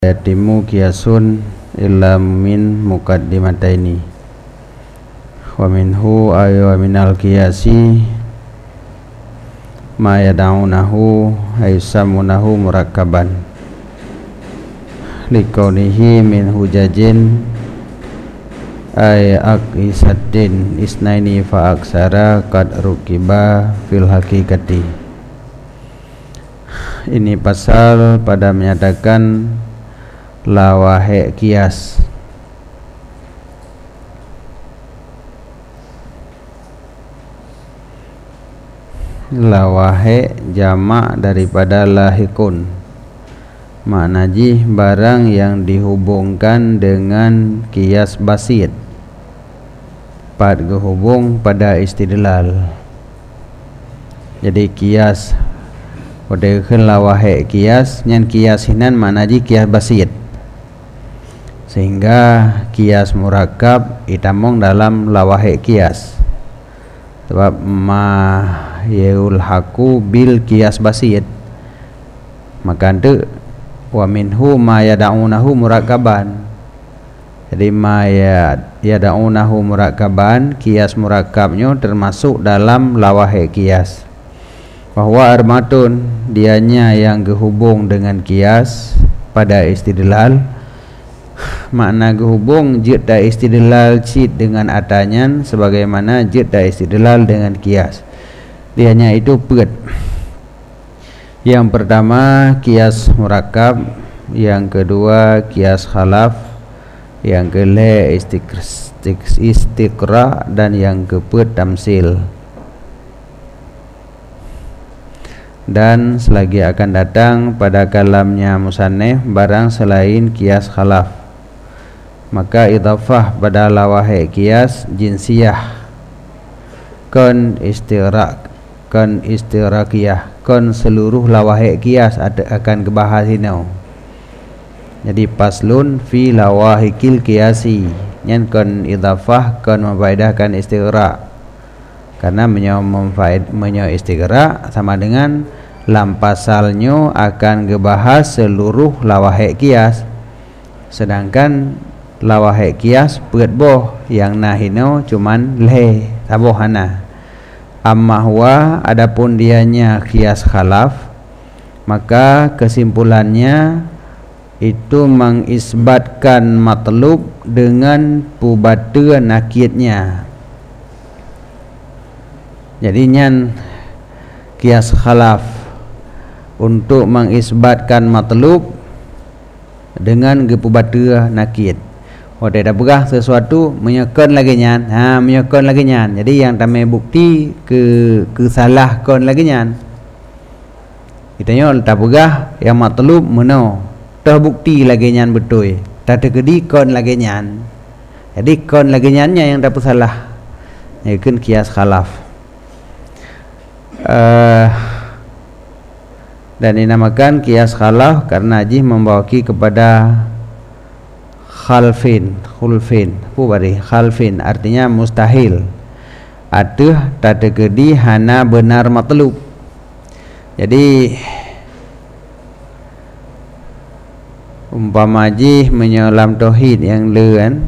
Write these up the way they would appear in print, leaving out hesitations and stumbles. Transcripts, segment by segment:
yatimu kiasun illa min muqaddimataini wa minhu ayu minal qiyasi ma yad'unahu aysamunahu murakkaban liqaunihi min hujajin ay aqisaddin isnaini fa aksara qad rukiba fil haqiqati. Ini pasal pada menyatakan lawahe kias. Lawahe jamak daripada lahikun, maknaji barang yang dihubungkan dengan kias basit, pad gehubung pada istidlal. Jadi kias odekeun lawahe kias nyan kias hinan maknaji kias basit, sehingga kias murakkab itamong dalam lawahe kias. Sebab ma yaul haku bil kias basit, maka itu wa minhu ma yad'unahu murakkaban. Jadi ma yad'unahu murakkaban, kias murakkabnya termasuk dalam lawahe kias. Bahwa armatun dianya yang gehubung dengan kias pada istidlal, makna gehubung jid da istidlal cid dengan atanyan sebagaimana jid da istidlal dengan kias. Dianya itu pet. Yang pertama kias murakkab, yang kedua kias khalaf, yang kele istiqra, dan yang keempat tamsil. Dan selagi akan datang pada kalamnya musannif barang selain kias khalaf, maka idhafah pada lawahe kias jinsiyah kon istiraqiyah, kon seluruh lawahe kias akan kebahas hinau. Jadi paslun fi lawahikil kiasi, nyan kon idhafah kon memfaedahkan istiraq, karena menyo istighraq sama dengan lam pasalnya akan gebahas seluruh lawahe kias, sedangkan lawahe kias peut boh yang nahino cuman le tabohana. Amma huwa adapun dianya kias khalaf, maka kesimpulannya itu mengisbatkan matlub dengan pubata nakidnya. Jadi nyan kias khalaf untuk mengisbatkan matlub dengan gepubata nakid. Ode dah berah sesuatu menyekon lagi nyan, menyekon lagi nyan. Jadi yang tamai bukti ke salah kon lagi nyan. Kitanya tak berah yang matlub meno terbukti lagi nyan betul. Tak terkedi kon lagi nyan. Jadi kon lagi nyannya yang tak salah. Ini kan kias khalaf. Dan dinamakan kias khalaf karena ajih membawaki kepada khulfin, khalfin artinya mustahil. Atuh tak terkedi hana benar matlub. Jadi umpama ajih menyolam tauhid yang leun,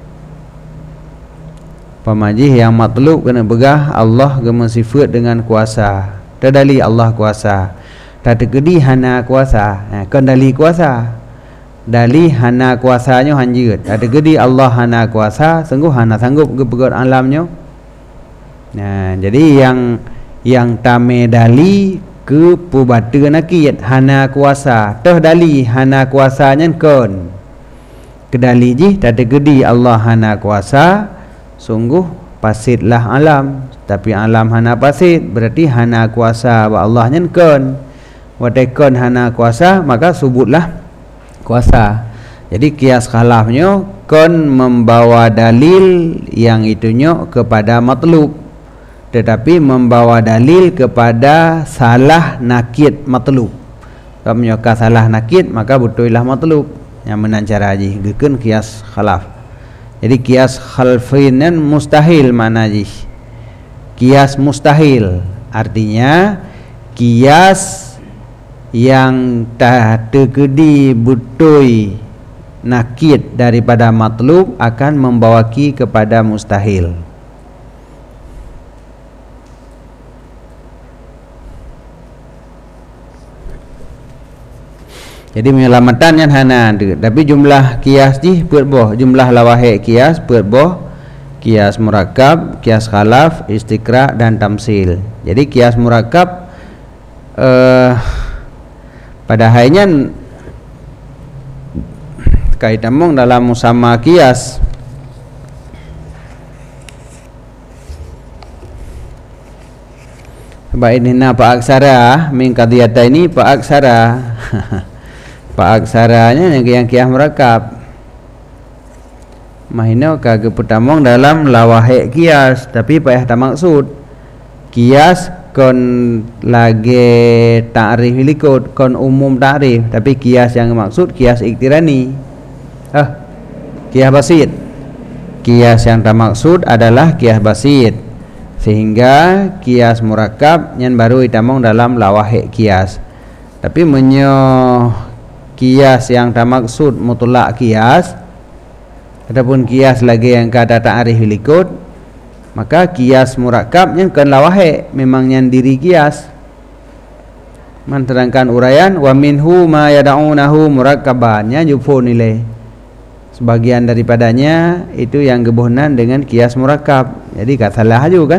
pamajih yang matlub kena begah Allah gema sifat dengan kuasa. Terdali Allah kuasa. Tak terkedi hana kuasa. Kan dali kuasa. Dali hana kuasanya hanjut. Tak terkedi Allah hana kuasa, sungguh hana sanggup gepegot alamnya. Nah, jadi yang tame dali ke pubata nakid hana kuasa. Terdali hana kuasanya kon. Kedali ji tak terkedi Allah hana kuasa, sungguh pasitlah alam. Tapi alam hana pasit, berarti hana kuasa wa Allah nyenkon. Wadekon hana kuasa, maka subutlah kuasa. Jadi kias khalafnya kon membawa dalil yang itunya kepada matlub, tetapi membawa dalil kepada salah nakid matlub. Kalau menyoka salah nakid, maka betullah matlub. Yang menancara haji gekeun kias khalaf. Jadi kias khalfinan mustahil mana ji? Kias mustahil artinya kias yang tak terkedi butui nakid daripada matlub akan membawaki kepada mustahil. Jadi penyelamatan yang hana ada. Tapi jumlah kias ni buat boh, jumlah lawahik kias buat boh, kias murakab, kias khalaf, istiqra dan tamsil. Jadi kias murakab pada hanya kaitan mong dalam musamma kias. Sebab ini Pak aksara min qadiyata ini Pak aksara. Pak aksaranya yang kias murakab. Mahino kagak pertamong dalam lawahik kias, tapi payah tak maksud. Kias kon lagi ta'rif likut, kon umum ta'rif, tapi kias yang maksud kias iktirani. Kias basit. Kias yang tak maksud adalah kias basit. Sehingga kias murakab yang baru ditamong dalam lawahik kias. Tapi kias yang tak maksud mutlak kias ataupun kias lagi yang kata ta'rif likut, maka kias murakab yang kan lawahik memang yang diri kias. Menerangkan uraian wa minhu ma yad'unahu murakkabannya jufu nilai. Sebagian daripadanya itu yang gebuhnan dengan kias murakab. Jadi tak salah juga kan?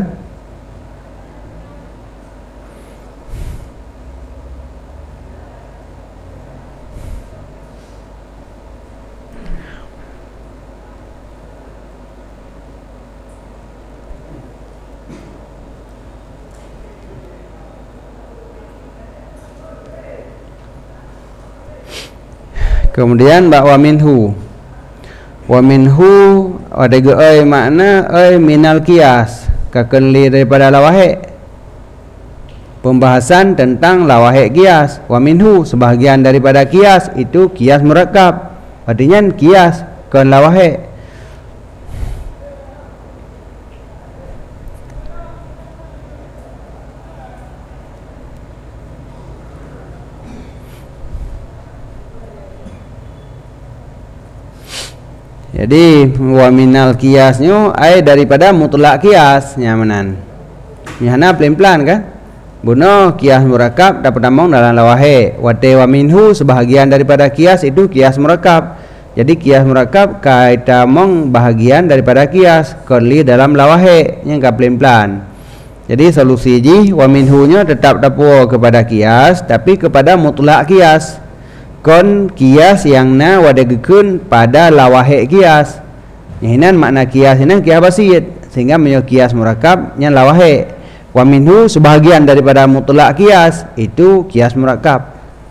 Kemudian wa minhu ada ge makna minal kias kakenli daripada lawahik. Pembahasan tentang lawahik kias. Wa minhu sebahagian daripada kias itu kias murakab. Artinya kias kan lawahik. Jadi wa minal kiasnya daripada mutlak kias nyamanan. Nyana pelan-pelan kan? Buno kias murakab dapat tamong dalam lawahik. Wa minhu sebahagian daripada kias itu kias murakab. Jadi kias murakab kaitamong bahagian daripada kias kali dalam lawahik yang ka pelan-pelan. Jadi solusi ji wa minhu-nya tetap dapo kepada kias tapi kepada mutlak kias. Kon kias yang na wadagekun pada lawahik kias. Nyihinan makna kias ini kias basit sehingga menyo kias murakab yang lawahik. Wa minhu sebahagian daripada mutlak kias itu kias murakab.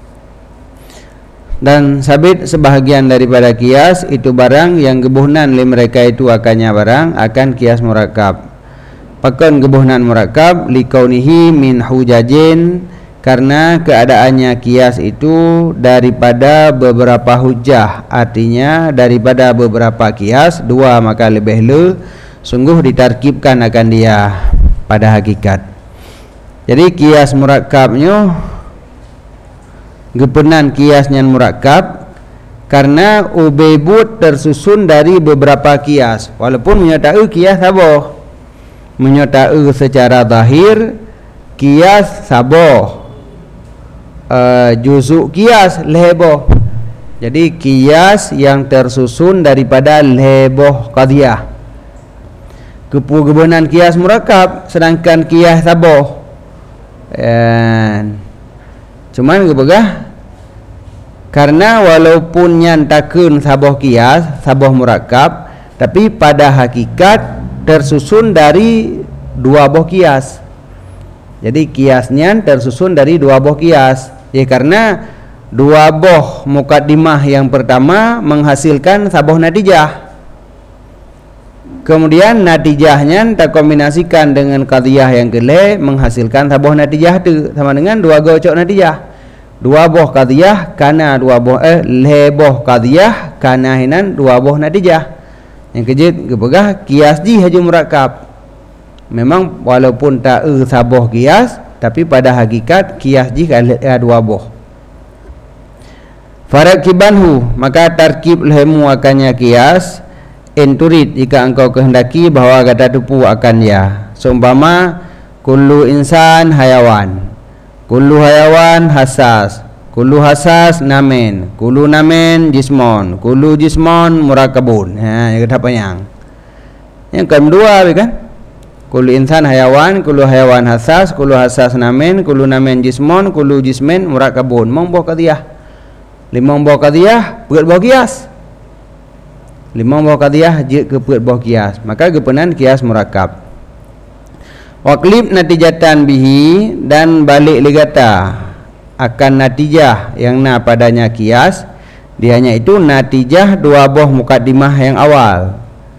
Dan sabit sebahagian daripada kias itu barang yang gebuhnan li mereka itu akannya barang akan kias murakab. Pakon gebuhnan murakab likaunihi min hujajin karena keadaannya kias itu daripada beberapa hujah, artinya daripada beberapa kias dua maka lebih le sungguh ditarkibkan akan dia pada hakikat. Jadi kias murakabnya gepenan kiasnya murakab karena ubebut tersusun dari beberapa kias, walaupun menyatakan kias saboh, menyatakan secara zahir kias saboh. Juzuk kias leboh. Jadi kias yang tersusun daripada leboh qadiyah. Kepugebenan kias murakab sedangkan kias saboh. Cuman gebegah karena walaupun nyantakun saboh kias, saboh murakab, tapi pada hakikat tersusun dari dua boh kias. Jadi kiasnya tersusun dari dua boh kias. Ya karena dua boh mukaddimah yang pertama menghasilkan saboh natijah. Kemudian natijahnya terkombinasikan dengan qadiyah yang kedua menghasilkan saboh natijah itu sama dengan dua gocok natijah. Dua boh qadiyah kana dua boh leboh qadiyah kana hinan dua boh natijah. Yang kejut gebegah kias ji haju murakab. Memang walaupun tak saboh kias tapi pada hakikat kias ji ada dua boh. Farakibanhu, maka tarkib lehmu akannya kias. Enturid, jika engkau kehendaki bahawa kata tupu akan ya. Seumpama kullu insan hayawan, kullu hayawan hasas, kullu hasas namen, kullu namen jismon, kullu jismon murakabun. Ha, kata apa yang kedua kan? Kullu insan hayawan, kullu hayawan hasas, kullu hasas namen, kullu namen jismon, kullu jismen murakabun. Mong boh qadiyah. Limong boh qadiyah, peut boh kias. Limong boh qadiyah je ke peut boh kias. Maka gepenan kias murakab. Waqlib natijatan bihi, dan balik ligata akan natijah yang na padanya kias. Dianya itu natijah dua boh mukaddimah yang awal.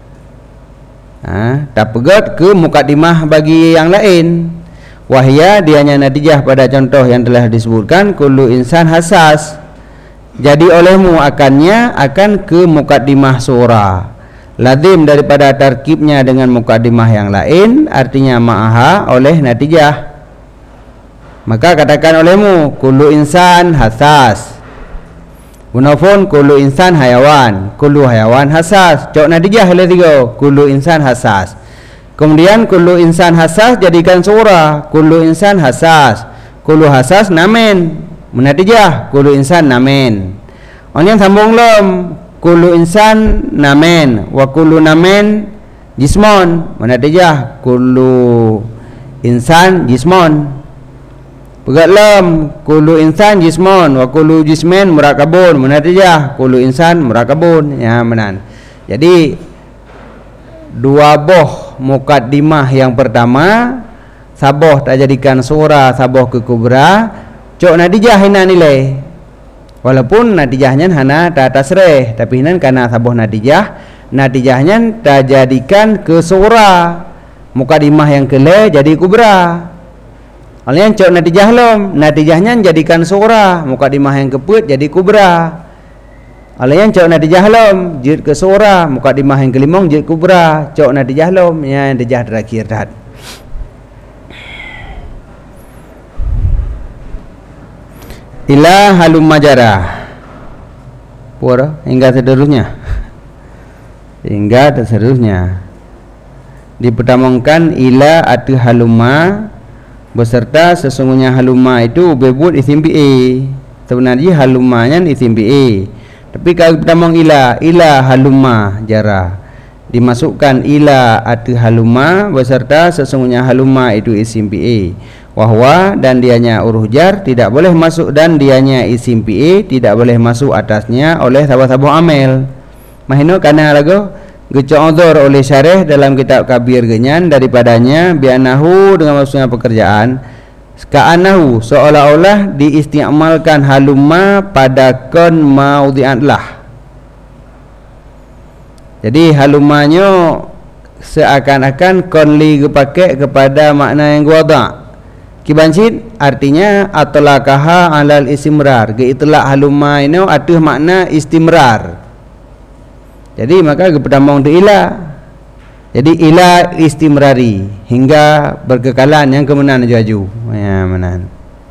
Tak pegat ke mukaddimah bagi yang lain. Wahya, dianya natijah pada contoh yang telah disebutkan, kullu insan hasas. Jadi olehmu akannya akan ke mukaddimah surah. Lazim daripada tarkibnya dengan mukaddimah yang lain, artinya ma'aha oleh natijah. Maka katakan olehmu kullu insan hasas. Munafun kullu insan hayawan, kullu hayawan hasas. Cok natijah oleh tiga, kullu insan hasas. Kemudian kullu insan hasas jadikan surah, kullu insan hasas. Kullu hasas namen, menatijah kullu insan namen. Orang sambung lom, kullu insan namen wa kullu namen jismon, menatijah kullu insan jismon. Pegat lom, kullu insan jismon wa kullu jismen murakabun, menatijah kullu insan murakabun. Ya menan. Jadi dua boh mukaddimah yang pertama saboh tak jadikan surah, saboh ke kubra, cok natijah hina nilai. Walaupun natijahnya hana tak tasreh, tapi hinan karena saboh natijahnya tak jadikan ke surah. Mukaddimah yang kele jadi kubra. Alian cok natijah lom, natijahnya jadikan surah, mukaddimah yang keput jadi kubra. Alian cok natijah lom, jid ke surah, mukaddimah yang kelimong jid kubra. Cok natijah lom, ya natijah terakhir dah. Ila halum majarah pura hingga seterusnya, hingga seterusnya dipertamongkan ila atau haluma beserta sesungguhnya haluma itu bebut isim bi'i. Sebenarnya halumanya isim bi'i, tapi kalau pertamong ila haluma jarah, dimasukkan ila atau haluma beserta sesungguhnya haluma itu isim bi'i. Wahwa, dan dianya uruh jar tidak boleh masuk, dan dianya isim fi'il tidak boleh masuk atasnya oleh sahabat-sahabat amel. Mahino kana lagu gecodor oleh syarih dalam kitab Kabir genyan daripadanya bi'anahu dengan maksudnya pekerjaan ka'anahu seolah-olah diistiamalkan halumma pada kon maudhi'atlah. Jadi halumanya seakan-akan kon li dipakai kepada makna yang wada'. Kibancit artinya atlaqaha alal istimrar. Ge itlaq halumma ini atuh makna istimrar. Jadi maka gepertamong tu ila. Jadi ila istimrari, hingga berkekalan yang kemenan jaju. Ya menan.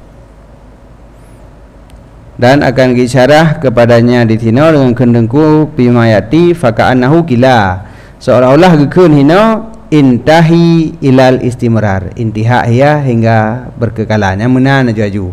Dan akan diisyarah kepadanya di sini dengan kendengku bimayati faka'annahu kila. Seolah-olah gekeun hino intahi ilal istimrar, intiha ya hingga berkekalan yang menan jaju.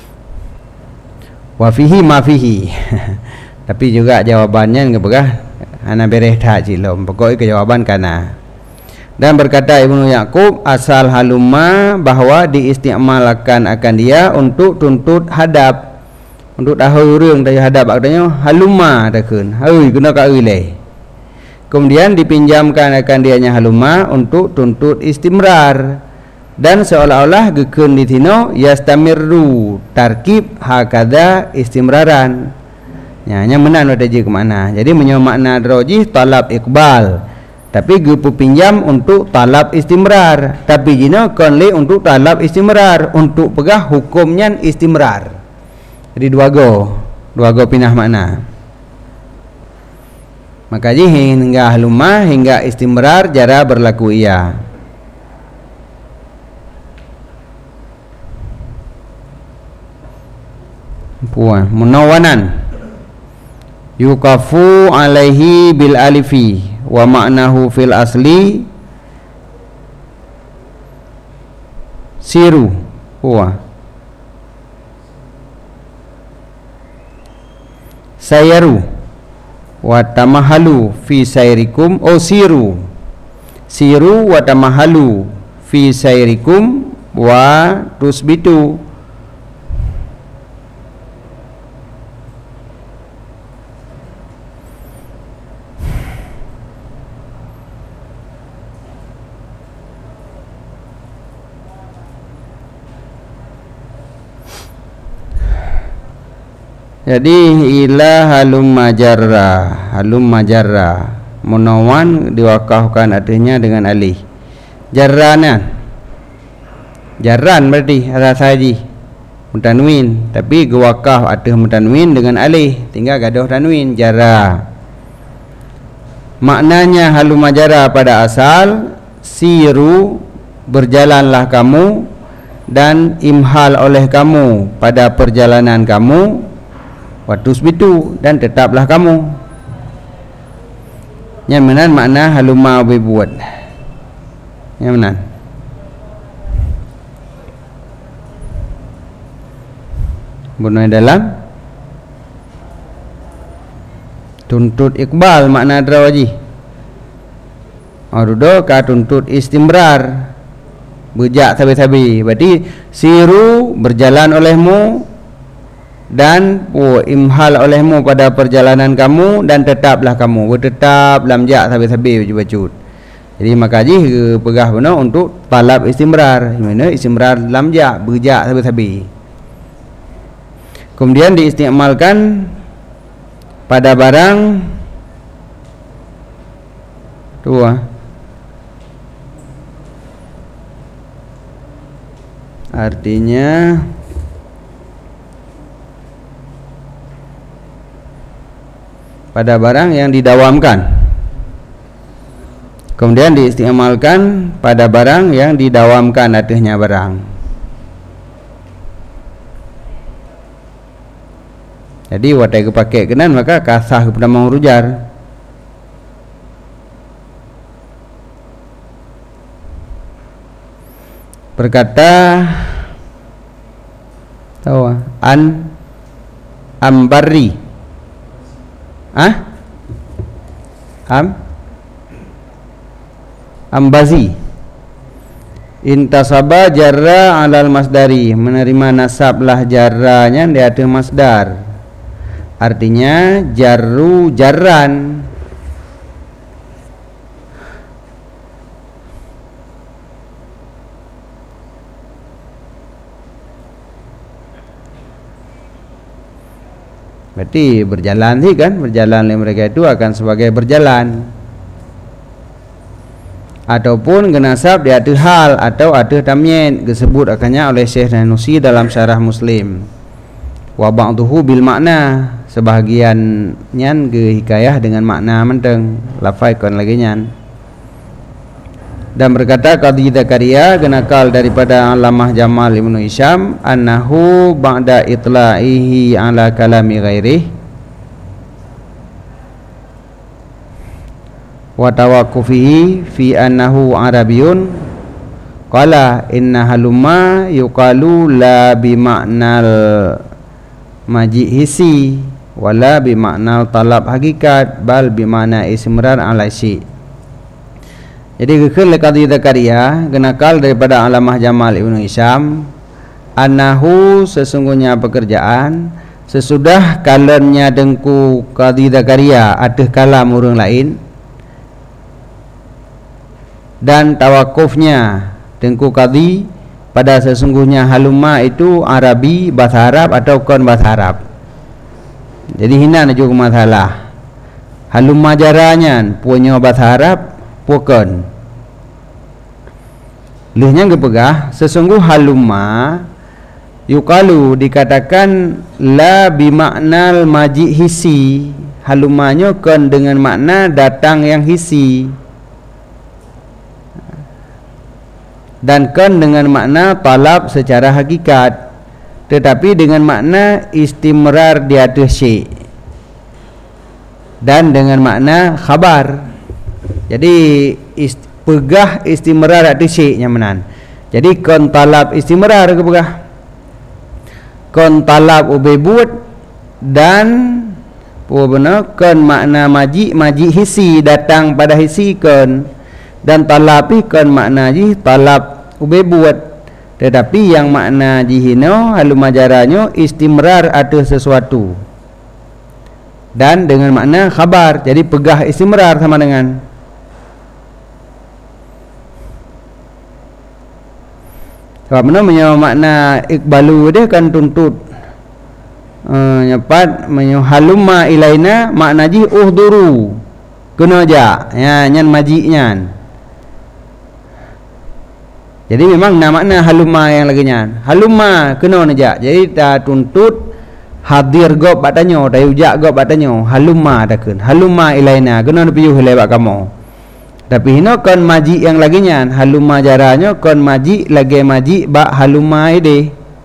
Wa fihi ma fihi. Tapi juga jawabannya ngepegah ana bereh tak cilom, pokoknya kejawaban kana. Dan berkata Ibnu Yaqub, asal halumma bahwa diistimalkan akan dia untuk tuntut hadap, untuk tahu urang dari hadap, artinya halumma takun heuy guna ka euy. Kemudian dipinjamkan akan dianya halumma untuk tuntut istimrar, dan seolah-olah gekeun di tino yastamirru tarkib hakada istimraran. Ya, nya menan wada je ke mana. Jadi menyo makna rojih talab iqbal, tapi gepu pinjam untuk talab istimrar, tapi jina konli untuk talab istimrar, untuk pegah hukumnya istimrar. Jadi dua go pindah makna. Maka hingga halumma hingga istimrar jara berlaku ia. Puan munawanan yukafu alaihi bil alifi wa ma'nahu fil asli siru huwa sayaru wa tamahalu fi sayrikum siru wa tamahalu fi sayrikum wa tusbitu. Jadi ila halum majarra munawan diwakafkan artinya dengan alih. Jarranan jarran berarti rasa haji mutanwin, tapi gewakaf artinya mutanwin dengan alih, tinggal gaduh tanwin jarra. Maknanya halum majarra pada asal siru berjalanlah kamu dan imhal oleh kamu pada perjalanan kamu, watusbitu dan tetaplah kamu. Yang mana makna halumma berbuat. Yang mana? Bunyi dalam tuntut iqbal makna darawaji. Arudo ka tuntut istimrar berjak sabi-sabi. Berarti siru berjalan olehmu dan imhal olehmu pada perjalanan kamu dan tetaplah kamu bertetap lam jak sabi-sabi bacut. Jadi maka haji pegah benar untuk talab istimrar. Mana istimrar lam jak berjak sabi-sabi. Kemudian diistimalkan pada barang dua. Artinya pada barang yang didawamkan. Kemudian diistimalkan pada barang yang didawamkan artinya barang. Jadi watai kepakai kenan maka kasah kepada mengrujar. Berkata tahu ambari ambazi intasaba jarra alal masdari, menerima nasablah jarranya di atas masdar, artinya jarru jarran. Berarti berjalan sih kan, berjalan mereka itu akan sebagai berjalan, ataupun genasab di atas hal atau atas tamyin disebut akannya oleh Syekh Nanusi dalam syarah Muslim. Wa ba'duhu bil makna, sebahagiannya ke hikayah dengan makna menteng lafai kon lagi nyan. Dan berkata Qadhi Zakaria genakal daripada Alamah Jamal Ibnu Hisham annahu ba'da itla'ihi ala kalami ghairih wa tawaqqufihi fi annahu arabiyun qala inna halumma yuqalu la bi ma'nal majihisi wala bi ma'nal talab hakikat bal bi ma'na ismrar ala syi'. Jadi kekal Qadhi Zakaria genakal daripada Alamah Jamal Ibnu Hisham annahu sesungguhnya pekerjaan sesudah kalamnya dengku Qadhi Zakaria atas kalam orang lain dan tawakufnya dengku Qadhi pada sesungguhnya halumma itu Arabi bahasa Arab atau kon bahasa Arab. Jadi hina juga masalah halumma jaranya punya bahasa Arab bukan. Lihnya kepegah sesungguh halumma yuqalu dikatakan la bimaknal maji hisi, halumanya kan dengan makna datang yang hisi dan kan dengan makna talab secara hakikat, tetapi dengan makna istimrar di atas syai'. dan dengan makna khabar. Jadi pegah istimrar atau syeknya menan. Jadi kon talab istimrar ke pegah, kon talab ubebut, dan benar kon makna maji hisi datang pada hisi kon, dan talab kon makna ji talab ubebut. Tetapi yang makna jihino halu majaranyo istimrar atau sesuatu dan dengan makna khabar. Jadi pegah istimrar sama dengan sebab mana makna ikbalu dia kan tuntut nyepat halumma ilaina makna ji uhduru kena aja ya nyan maji nyan. Jadi memang makna halumma yang lagi nyan halumma kena aja. Jadi ta tuntut hadir go batanyo ta ujak go batanyo halumma takun halumma ilaina kena piyu helebak kamu. Tapi hino kon maji yang lagi nyan halumma jaranyo kon maji lagi maji ba halumma ide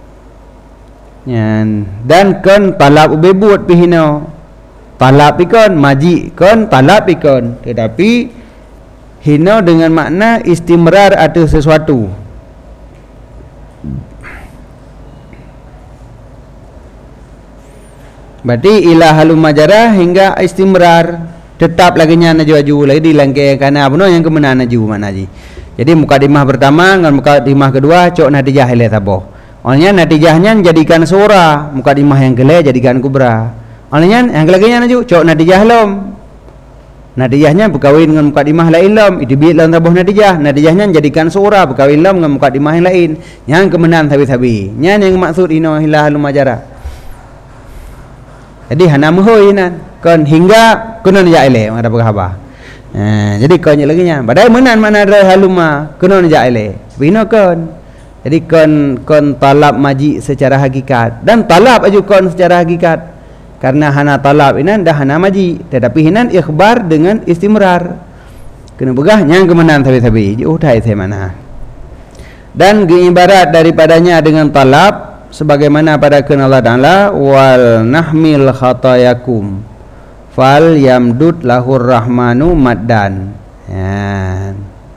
nyan, dan kon talab ubebut pihino talab ikon maji kon talab ikon, tetapi hino dengan makna istimrar atau sesuatu. Berarti ila halum majarah hingga istimrar tetap lagi nya najaju lagi dilangkai kana apa yang kemenan naju mana ji. Jadi mukadimah pertama dengan mukadimah kedua cok natijah ile tabo. Olehnya natijahnya jadikan surah, mukadimah yang gele jadikan kubra. Olehnya yang lagi nya naju cok natijah lom. Natijahnya berkawin dengan mukadimah lain lom, itu biit lawan tabuh natijah. Natijahnya jadikan surah berkawin lom dengan mukadimah yang lain. Yang kemenan tabi-tabi. Nya yang maksud ino ila halum majarah. Jadi hana muhoi nan kon hingga kunon jaile ada apa. Jadi kon lagi nya. Badai menan mana ada haluma kunon jaile. Bino kon. Jadi kon talab maji secara hakikat dan talab aju kon secara hakikat. Karena hana talab inan dah hana maji, tetapi hinan ikhbar dengan istimrar. Kena begah yang kemenan tabi-tabi. Utai teh mana. Dan ibarat daripadanya dengan talab sebagaimana pada firman Allah Ta'ala wal nahmil khatayakum fal yamdud lahur rahmanu maddan ya.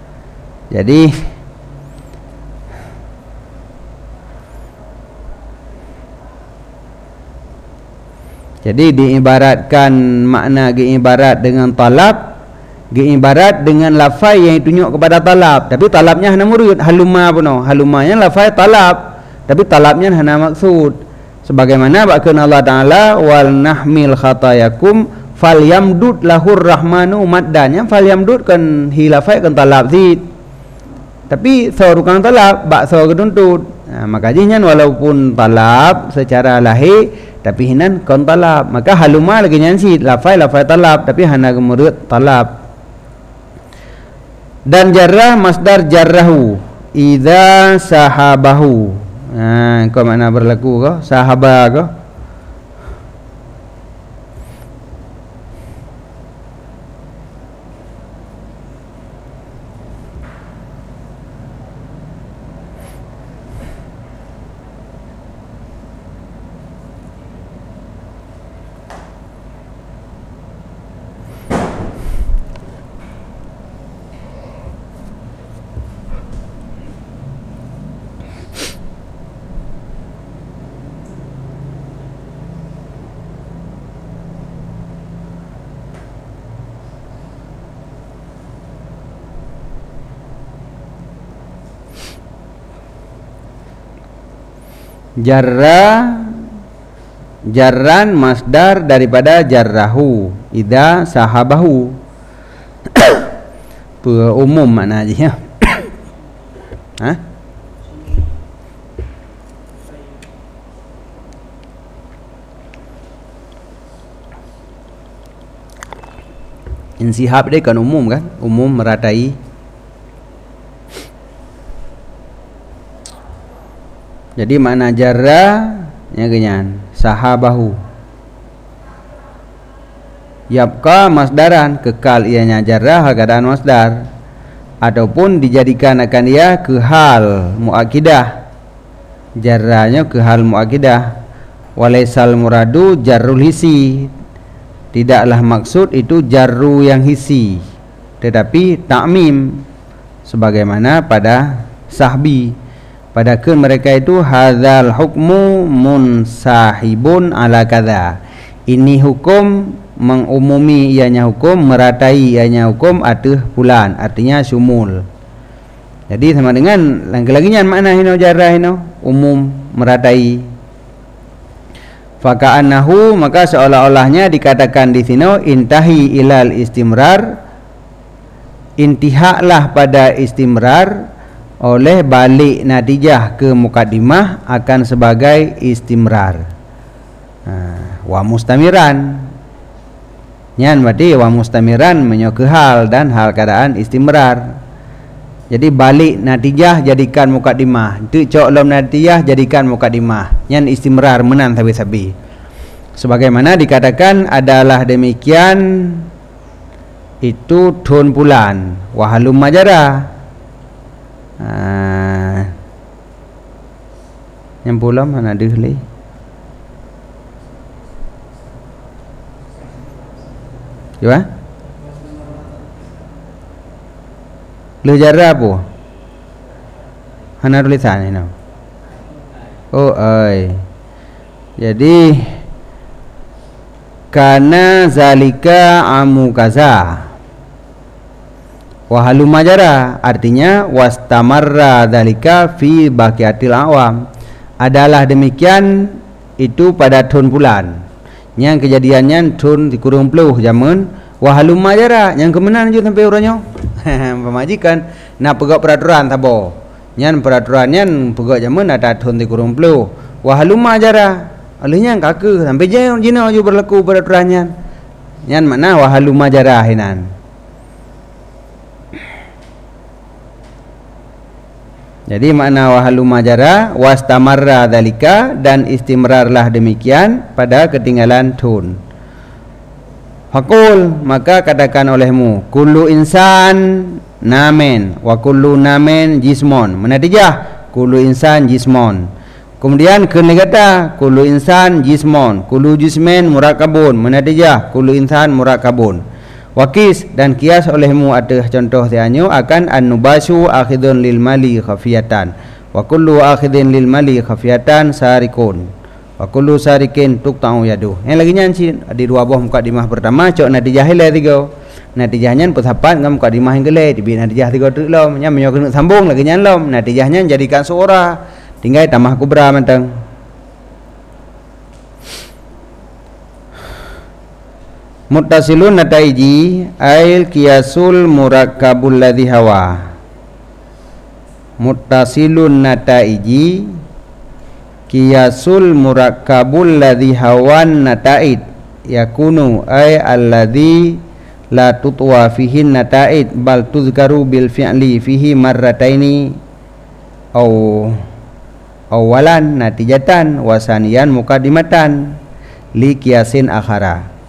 Jadi diibaratkan makna ibarat dengan talab, ibarat dengan lafaz yang tunjuk kepada talab, tapi talabnya hanya murud halumma puno, halumanya lafaz talab tapi talabnya hana maksud. Sebagaimana bahkan Allah Ta'ala wal nahmil khatayakum fal yamdud lahur rahmanu maddan. Yang fal yamdud kan hilafai kan talab zid, tapi sorukan talab bakso ketuntut. Makanya walaupun talab secara lahir tapi hinan kon talab, maka haluma lagi nyansi lafai talab tapi hana gemurut talab. Dan jarrah masdar jarrahu idza sahabahu. Kau makna berlaku kau sahabat kau. Jarran masdar daripada jarrahu idza sahabahu. Umum makna aja ya. Insihab dia kan umum kan, umum meratai. Jadi makna jarra nya genyan sahabahu. Yabqa masdaran kekal ianya jarra keadaan masdar ataupun dijadikan akan ia ke hal muakkidah. Jarranya ke hal muakkidah. Walaisal muradu jarrul hisi. tidaklah maksud itu jarru yang hisi, tetapi ta'mim sebagaimana pada sahbi. Padahal mereka itu hadzal hukmu munsahibun ala kadza, ini hukum mengumumi ianya hukum, meratai ianya hukum atas fulan, artinya sumul. Jadi sama dengan lagi-laginya makna hino jarah hino umum meratai. Faka'annahu, maka seolah-olahnya dikatakan di sini intahi ilal istimrar, intihaklah pada istimrar oleh balik natijah ke mukaddimah akan sebagai istimrar. Wa mustamiran, nyan berarti wa mustamiran menyoke hal dan hal keadaan istimrar. Jadi balik natijah jadikan mukaddimah, tu cok lom natijah jadikan mukaddimah, nyan istimrar menan sabi-sabi. Sebagaimana dikatakan adalah demikian itu tun bulan wa halum majara. Yang pulang mana ada li? Ya? Lu jara apa? Hana tulisan ini. Oh, jadi karena zalika amu kaza wa halum majara, artinya wastamarra dzalika fi baqiyatil awam, adalah demikian itu pada tahun bulan yang kejadiannya tahun dikurung peluh zaman wa halum majara yang kemenan je sampai orangnya pemajikan nak pegak peraturan tabo nyan peraturannya pegak zaman ada tahun dikurung peluh wa halum majara alihnya kake sampai je jina je berlaku peraturannya nyan makna wa halum majara hinan. Jadi makna wahalu majara wastamarra dzalika, dan istimrarlah demikian pada ketinggalan tun. Faqul, maka katakan olehmu, kullu insan namen wa kullu namen jismon, menatijah kullu insan jismon. Kemudian kena kata kullu insan jismon, kullu jismen murakabun, menatijah kullu insan murakabun. Wakis, dan kias olehmu atas contoh tianyo akan an-nubasu akhidun lil mali khafiyatan wa kullu akhidin lil mali khafiyatan sarikun wa kullu sarikin tuqta'u yadu. Yang lagi nyanci di dua buah mukadimah pertama cok natijah hele tiga, natijahnya persapat ngam mukadimah yang gele dibi natijah tiga tu lom nya menyo kena sambung lagi nyan lom, natijahnya jadikan suara tinggal tambah kubra menteng. Muttasilun nataiji ail kiasul murakkabul ladhi hawa. Muttasilun nataiji kiasul murakkabul ladhi hawan nataid yakunu ay alladhi la tutwa fihi nataid bal tuzkaru bil fi'li fihi marrataini au awalan natijatan wasanian muqaddimatan li kiasin akhara.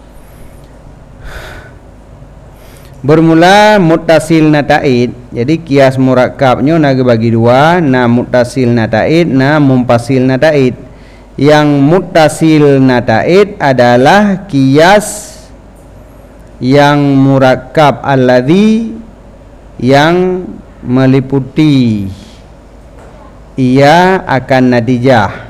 Bermula muttasil nataid, jadi kias murakkabnya naga bagi dua, na muttasil nataid, na mumpasil nataid. Yang muttasil nataid adalah kias yang murakkab alladhi, yang meliputi ia akan natijah.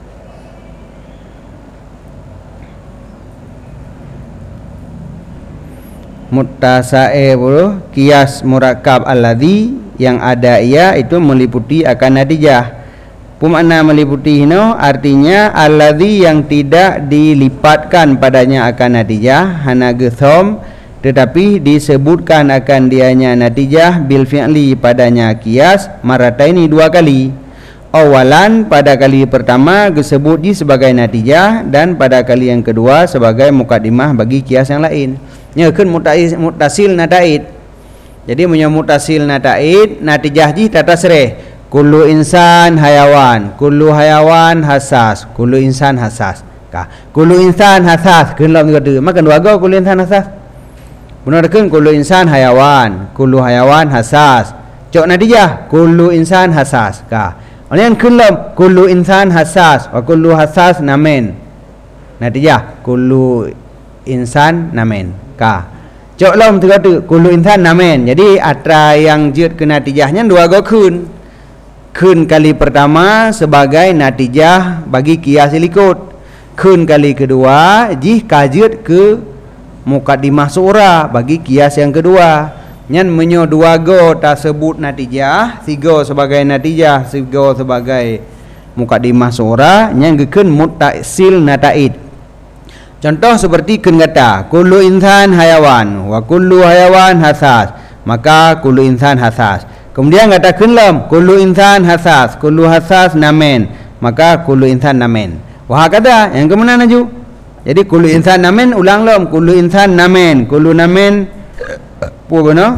Muttasae bro, kias murakkab alladhi, yang ada ia itu meliputi akan natijah. Pemakna meliputi ini artinya alladhi, yang tidak dilipatkan padanya akan natijah hana gethom, tetapi disebutkan akan dianya natijah bil fi'li padanya kias marataini dua kali. Awalan pada kali pertama disebut sebagai natijah, dan pada kali yang kedua sebagai mukaddimah bagi kias yang lain. Nyakeun muttasil nataid. Jadi punya muttasil nataid natijah ji tata sereh kullu insan hayawan, kullu hayawan hasas, kullu insan hasas. Ka kullu insan hasas keun lam kata makan dua go kullu insan hasas. Benar keun kullu insan hayawan, kullu hayawan hasas. Cok natijah kullu insan hasas. Ka Alian keun lam kullu insan hasas wa kullu hasas namen. Natijah kullu insan namen ka cok lom tu kata kullu insan namen. Jadi atra yang jut ke natijahnya dua go kun kali pertama sebagai natijah bagi kias likut, kun kali kedua jih kajut ke mukaddimah surah bagi kias yang kedua. Nyan menyo dua go tersebut natijah, tiga sebagai natijah, tiga sebagai mukaddimah surah, nyan gekun muttasil nataid. Contoh seperti kun kata kullu insan hayawan wa kullu hayawan hasas, maka kullu insan hasas. Kemudian kata kun lam kullu insan hasas, kullu hasas namen, maka kullu insan namen. Wah kata yang kemana naju? Jadi kullu insan namen ulang lam kullu insan namen, kullu namen pugono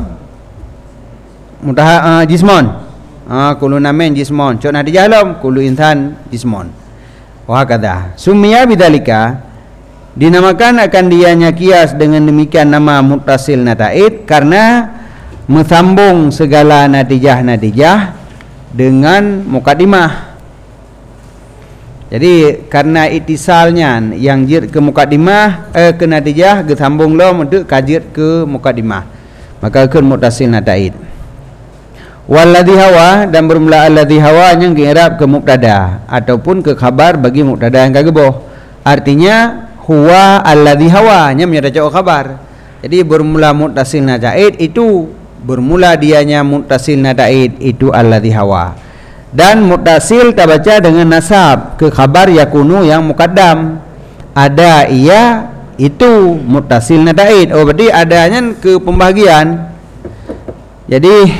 mutaha jismon kullu namen jismon cok natijah lam kullu insan jismon. Wah kata summiya bidzalika dinamakan akan dianya kias dengan demikian nama muttasil nataid karena mesambung segala natijah-natijah dengan mukaddimah. Jadi karena itisalnya yang jir ke mukaddimah ke natijah gesambung lam untuk kajir ke mukaddimah, maka kun muttasil nataid. Walladhi hawa dan bermula alladhi hawa yang diirab ke mubtada ataupun ke khabar bagi mubtada yang kageboh. Artinya huwa alladhi hawa nya menyatakan khabar. Jadi bermula muttasil nataid itu bermula dianya muttasil nataid itu alladhi hawa. Dan muttasil tak baca dengan nasab ke khabar yakunu yang muqaddam. Ada ia itu muttasil nataid. Oh berarti adanya ke pembahagian. Jadi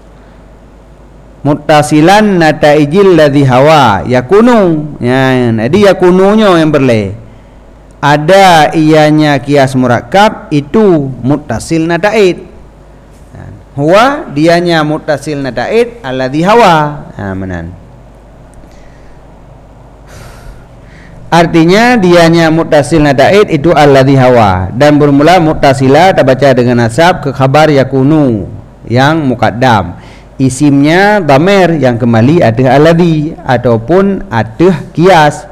muttasilan nataijil ladzi hawa yakunu. Ya, jadi yakununya yang berle. Ada ianya kias murakkab itu muttasil nataid. Huwa dianya muttasil nataid alladzi hawa. Menan. Artinya dianya muttasil nataid itu alladzi hawa dan bermula muttasila terbaca dengan nasab ke khabar yakunu yang muqaddam. Isimnya dhamir yang kembali ada alladzi ataupun ada kias.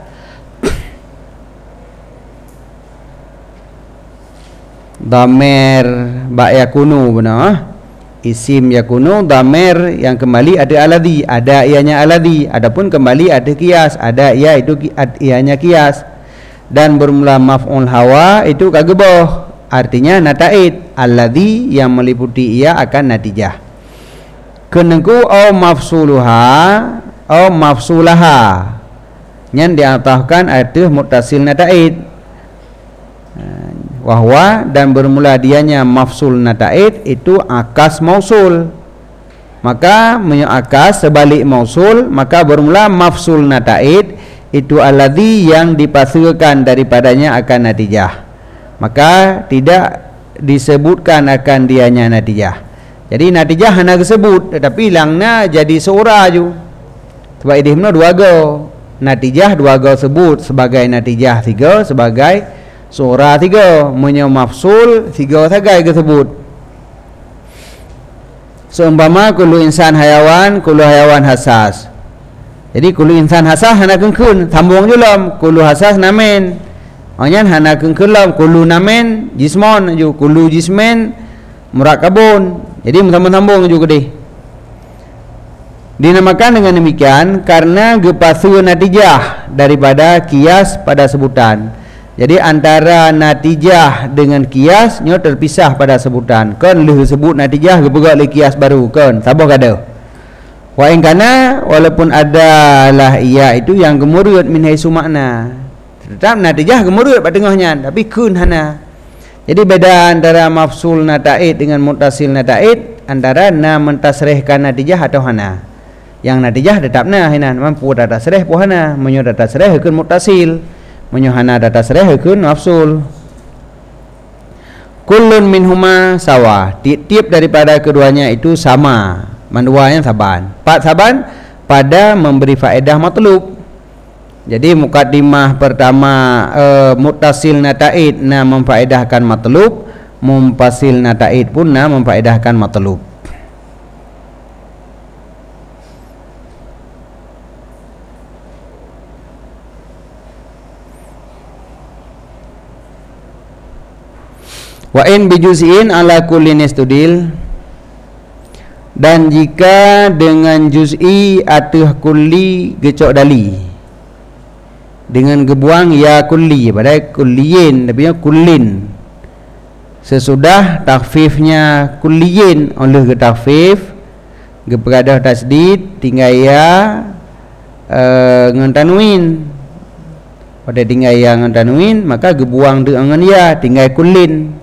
Dhamir ba yakunu benar. Isim yakunu dhamir yang kembali ada alladzi, ada ianya alladzi, adapun kembali ada kias, ada ia itu ianya kias. Dan bermula maf'ul hawa itu kageboh, artinya nataid alladzi yang meliputi ia akan natijah. Kenengku au mafsuluha au mafsulaha yang diatahkan ada muttasil nataid. Wahwa dan bermula dianya mafsul nataid itu akas mausul, maka menyakas sebalik mausul, maka bermula mafsul nataid itu alladzi yang dipasangkan daripadanya akan natijah, maka tidak disebutkan akan dianya natijah. Jadi natijah hanya disebut tetapi hilangnya jadi seorang ju. Sebab idihna dua go, natijah dua go sebut sebagai natijah, tiga sebagai surah, tiga menyo mafsul, tiga sagai disebut. Seumpama kullu insan hayawan, kullu hayawan hasas. Jadi kullu insan hasas hana kengkun sambung julam kullu hasas namen. Onyan hana kengkun lam kullu namen jismon ju kullu jismen murakkabun. Jadi sambung juga deh. Dinamakan dengan demikian karena gepasu natijah daripada kias pada sebutan. Jadi antara natijah dengan kias nyo terpisah pada sebutan. Kan leh sebut natijah gepegat le kias baru kan. Sabar kada. Wa in kana walaupun adalah ia itu yang gemurut min haisu makna. Tetap natijah gemurut pada tengahnya tapi kun hana. Jadi beda antara mafsul nataid dengan muttasil nataid antara na mentasrihkan natijah atau hana. Yang natijah tetapna hina mampu data tasrih puhana menyo data tasrih kun muttasil. Menyuhana data sereh kun mafsul. Kullun minhuma sawa, tiap-tiap daripada keduanya itu sama, menduanya saban. Pak saban pada memberi faedah matlub. Jadi mukaddimah pertama muttasil nataid na memfaedahkan matlub, mumpasil nataid pun na memfaedahkan matlub. Wa in bijuz'in ala kullin istudil, dan jika dengan juz'i atau kulli gecok dali dengan gebuang ya kulli pada kulliyin tapi kullin sesudah takhfifnya kulliyin oleh ke takhfif geperadah tasdid tinggal ya dengan tanwin pada tinggal ya dengan tanwin maka gebuang dengan ya tinggal kullin.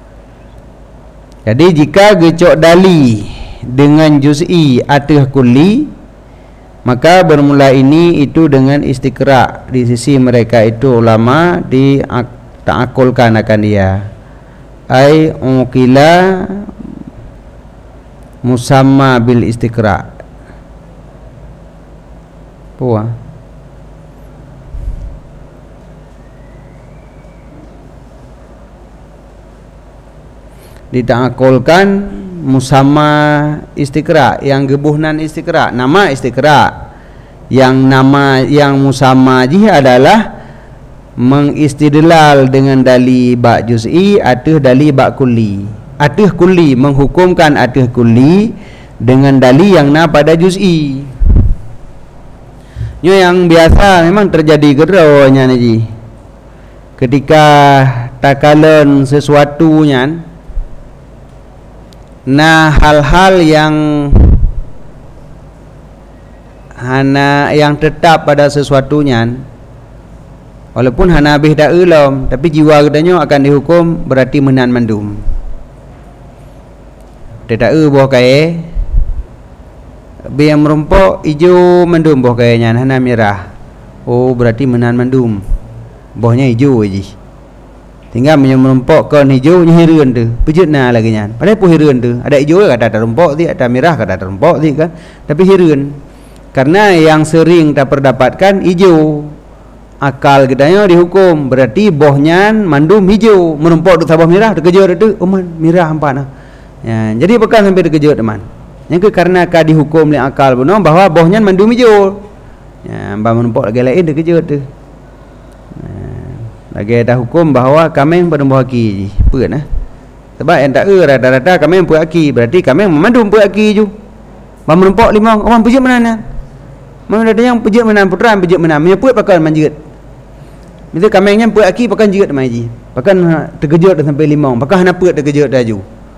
Jadi jika gecok dali dengan juz'i atau kulli maka bermula ini itu dengan istiqra' di sisi mereka itu ulama ta'akulkan akan dia ai uqila musamma bil istiqra' puah dita'akulkan musamma istiqra, yang gebuhnan istiqra, nama istiqra, yang nama yang musamma ji adalah mengistidlal dengan dali ba juz'i atau dali ba kulli. Atau kulli menghukumkan atau kulli dengan dali yang na pada juz'i. Nyo yang biasa memang terjadi geronya ji. Ketika takalan sesuatunya nah hal-hal yang hana yang tetap pada sesuatunya walaupun hana habis dah ulam tapi jiwa katanya akan dihukum berarti menan mandum tidak boh kai biang merumpok hijau mandum boh kainya hana merah oh berarti menan mandum bohnya hijau aja tinggal merumpok kon hijau nyihireun tu pejut na lagi nya padahal pu hireun tu ada hijau kata ada rumpok ti ada merah kata ada rumpok ti kan tapi hireun karena yang sering tak perdapatkan hijau akal kitanya dihukum berarti bohnya mandum hijau merumpok tu sabah merah terkejut tu man merah hampa nah ya, jadi bukan sampai terkejut teman yang ke karena ka dihukum oleh akal benar bahwa bohnya mandum hijau ya hamba merumpok lagi lain terkejut tu lagi ada hukum bahawa kameng pada buah-aki apa nah sebab yang tak rata-rata kameng buah-aki berarti kameng memandum buah-aki ju bang menumpuk limang orang pejut menan mana ada yang pejut menan putra pejut menan menyeput pakan manjut bila kamengnya buah-aki pakan jeut mai ji pakan terkejut sampai limang pakan hana put terkejut dah ju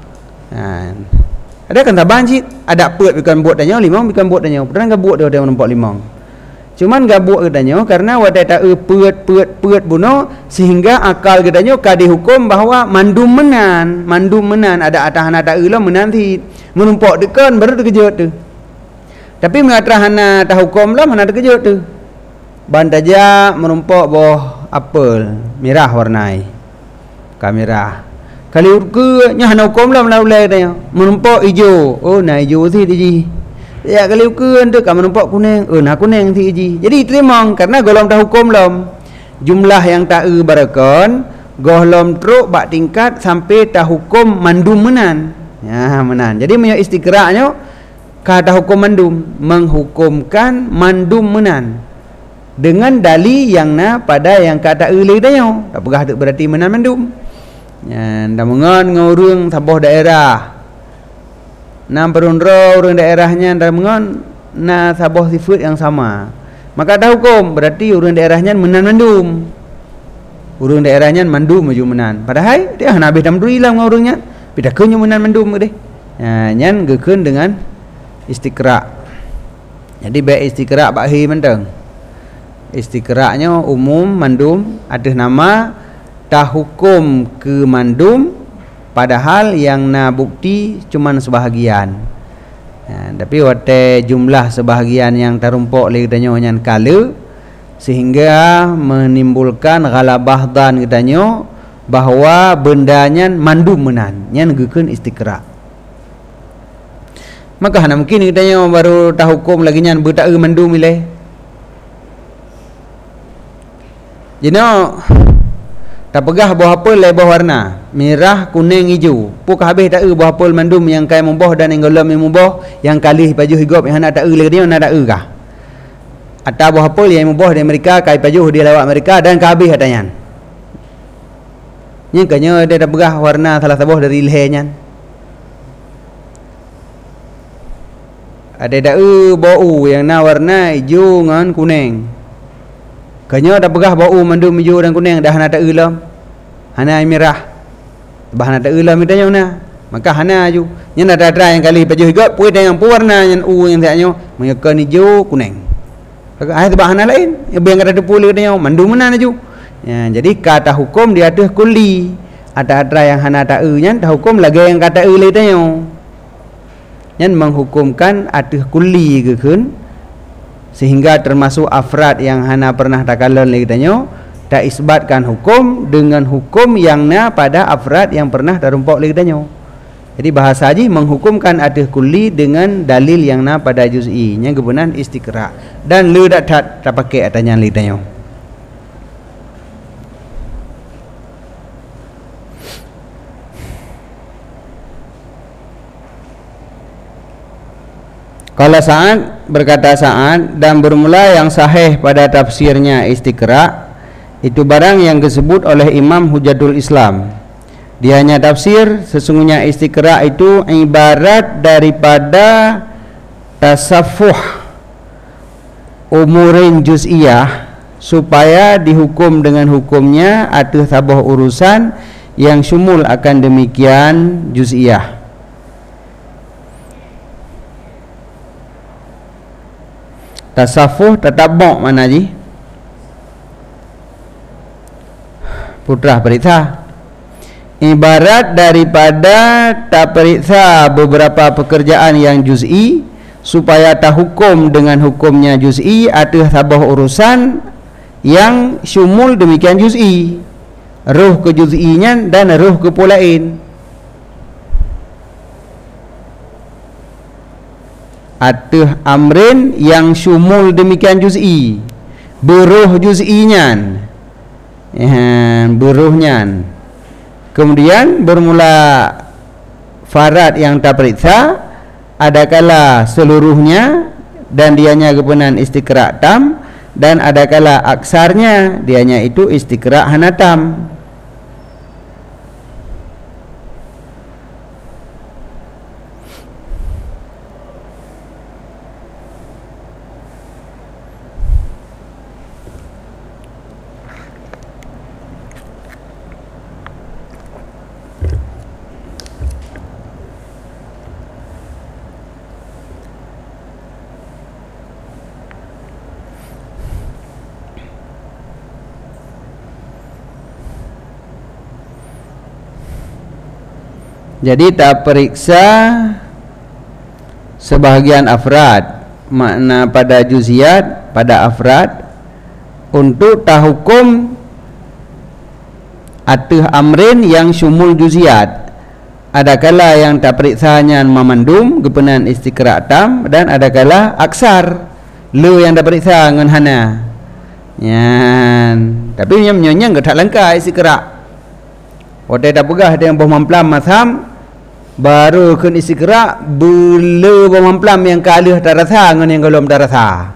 ada kan taban ji ada put bukan buat tanya limang bukan buat tanya putra enggak buat dia menumpuk limang cuman gabuk katanya karena wadah tak put bunuh sehingga akal katanya ka dihukum bahawa mandum menan ada atahana tak ulah menan ti menumpuk dekan baru terkejut tu tapi mengatrahana tak hukum lah mana terkejut tu bandaja menumpuk boh apel merah warnai kamera kali urke nya hana hukum lah melalui katanya menumpuk hijau oh nah hijau ti ji ya kali ukeun tu kamu nampak kuning nah kuning ti ji jadi terima karena golong dah hukum lom jumlah yang tak barakon golong truk bak tingkat sampai tak hukum mandum menan ya menan jadi punya istiqra'nya kata hukum mandum menghukumkan mandum menan dengan dali yang na pada yang kata uli danyo tak pegah tu berarti menan mandum ya ndak mengon ngurung saboh daerah nam perundro orang daerahnya dan mengon na sabah sifat yang sama maka ada hukum berarti orang daerahnya menan mandum orang daerahnya mandum maju menan padahal dia hana habis dam hilang orangnya pindah ke menan mandum deh nyan gekeun dengan istiqra jadi baik istiqra bahi menteng istiqra'nya umum mandum ada nama tak hukum ke mandum padahal yang na bukti cuman sebahagian tapi wate jumlah sebahagian yang terumpuk oleh katanya nyan kala sehingga menimbulkan ghalabah dan katanya bahawa bendanya mandum menan nyan gekeun istiqra maka hana mungkin katanya baru tak hukum lagi nyan bertak mandum milih jino tak pegah buah apel lebah warna merah kuning hijau pukah habis tak buah apel mandum yang kai mubah dan yang golam yang mubah yang kalih pajuh higop yang nak tak lagi dia nak tak kah atau buah apel yang mubah di Amerika kai pajuh dia lawak Amerika dan ka habis katanya nya kanya dia dah berah warna salah sabuh dari lehernya. Ada bau yang na warna hijau dengan kuning. Kanya dah berah bau mandum hijau dan kuning dah hana tak ulam. Hana merah. Bahan tak ulam mitanya mana? Maka hana ju. Nya ada yang kali baju higat puai dengan warna yang yang taknya menyekan hijau kuning. Ai tu bahan lain. Yang ada pula katanya mandum mana ju. Ya, jadi kata hukum dia tu kulli. Ada yang hana tak nya dah hukum lagi yang kata le tanya. Yang menghukumkan aduh kulli ke kun sehingga termasuk afrad yang hana pernah takalon lagi tanya tak isbatkan hukum dengan hukum yang na pada afrad yang pernah tarumpok lagi tanya. Jadi bahasa haji menghukumkan aduh kulli dengan dalil yang na pada juz'i nya kebenaran istiqra dan lu tak pakai atanya lagi tanya. Kalau Sa'ad berkata Sa'ad dan bermula yang sahih pada tafsirnya istiqra itu barang yang disebut oleh Imam Hujatul Islam. Dia hanya tafsir sesungguhnya istiqra itu ibarat daripada tasaffuh umurin juz'iyah supaya dihukum dengan hukumnya atau sabuh urusan yang syumul akan demikian juz'iyah. Tasafuh tatabbu' mana ji? Putra periksa. Ibarat daripada tak periksa beberapa pekerjaan yang juz'i supaya tak hukum dengan hukumnya juz'i atau sabuh urusan yang syumul demikian juz'i. Ruh ke juz'inya dan ruh ke pulain. Atau amrin yang syumul demikian juz'i beruh juz'inya beruhnya. Kemudian bermula farad yang tak periksa adakala seluruhnya dan dianya kebenaran istiqra' tam dan adakala aksarnya dianya itu istiqra' hanatam. Jadi tak periksa sebahagian afrad makna pada juz'iyat pada afrad untuk tak hukum atau amrin yang syumul juz'iyat. Adakala yang tak periksanya memandum kebenaran istiqra' tam dan adakala aksar lu yang tak periksa dengan hana. Yan. Tapi yang menyonyang ke tak langkah istiqra'. Wadai tak pegah ada yang bermamplam mazham baru kun istiqra' bela bermamplam yang kalih tak rasa dengan yang belum tak rasa.